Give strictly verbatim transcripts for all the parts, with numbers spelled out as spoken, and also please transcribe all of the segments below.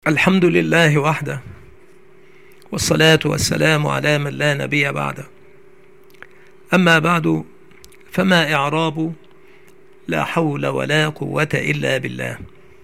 الحمد لله وحده، والصلاة والسلام على من لا نبي بعده. أما بعد، فما إعراب لا حول ولا قوة إلا بالله؟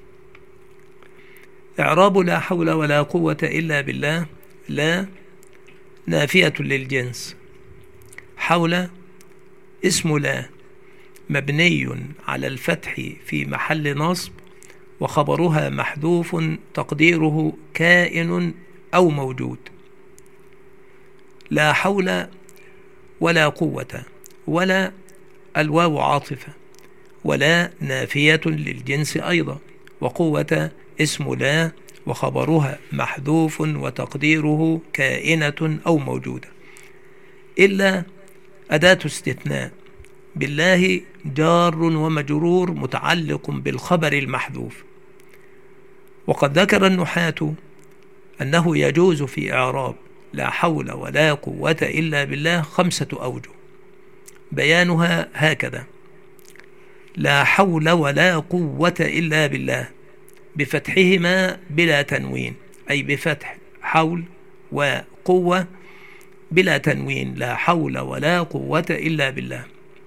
إعراب لا حول ولا قوة إلا بالله: لا نافية للجنس، حول اسم لا مبني على الفتح في محل نصب، وخبرها محذوف تقديره كائن أو موجود. لا حول ولا قوة، ولا الواو عاطفة، ولا نافية للجنس أيضا، وقوة اسم لا وخبرها محذوف وتقديره كائنة أو موجودة. إلا أداة استثناء، بالله جار ومجرور متعلق بالخبر المحذوف. وقد ذكر النحاة أنه يجوز في إعراب لا حول ولا قوة إلا بالله خمسة أوجه، بيانها هكذا: لا حول ولا قوة إلا بالله بفتحهما بلا تنوين، أي بفتح حول وقوة بلا تنوين، لا حول ولا قوة إلا بالله.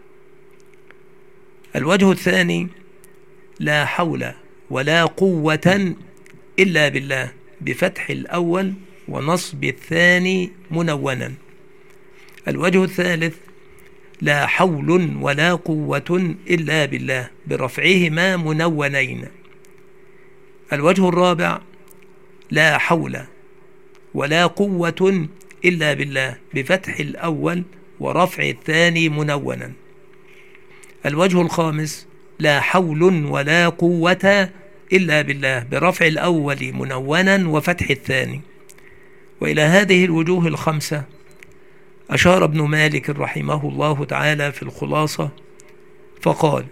الوجه الثاني: لا حول ولا قوة إلا بالله بفتح الأول ونصب الثاني منونا. الوجه الثالث: لا حول ولا قوة إلا بالله برفعهما منونين. الوجه الرابع: لا حول ولا قوة إلا بالله بفتح الأول ورفع الثاني منونا. الوجه الخامس: لا حول ولا قوة إلا بالله برفع الأول منونا وفتح الثاني. وإلى هذه الوجوه الخمسة أشار ابن مالك رحمه الله تعالى في الخلاصة فقال: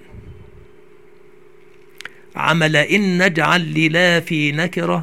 عمل إن نجعل للا في نكرة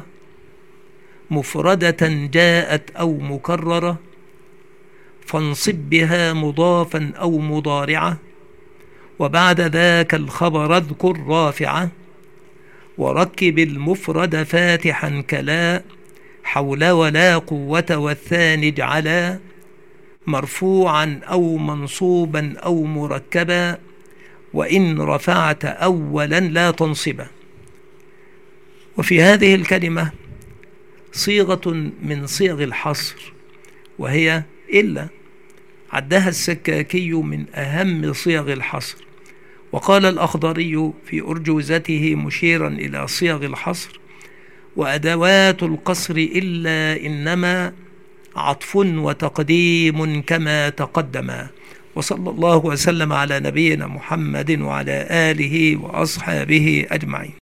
مفردة جاءت أو مكررة، فانصب بها مضافا أو مضارعة، وبعد ذاك الخبر اذكر رافعة، وركب المفرد فاتحا كلا حول ولا قوة والثاني اجعلا مرفوعا أو منصوبا أو مركبا، وإن رفعت أولا لا تنصبا. وفي هذه الكلمة صيغة من صيغ الحصر، وهي إلا، عدها السكاكي من أهم صيغ الحصر. وقال الأخضري في أرجوزته مشيرا إلى صيغ الحصر: وأدوات القصر إلا إنما عطف وتقديم كما تقدم. وصلى الله وسلم على نبينا محمد وعلى آله وأصحابه أجمعين.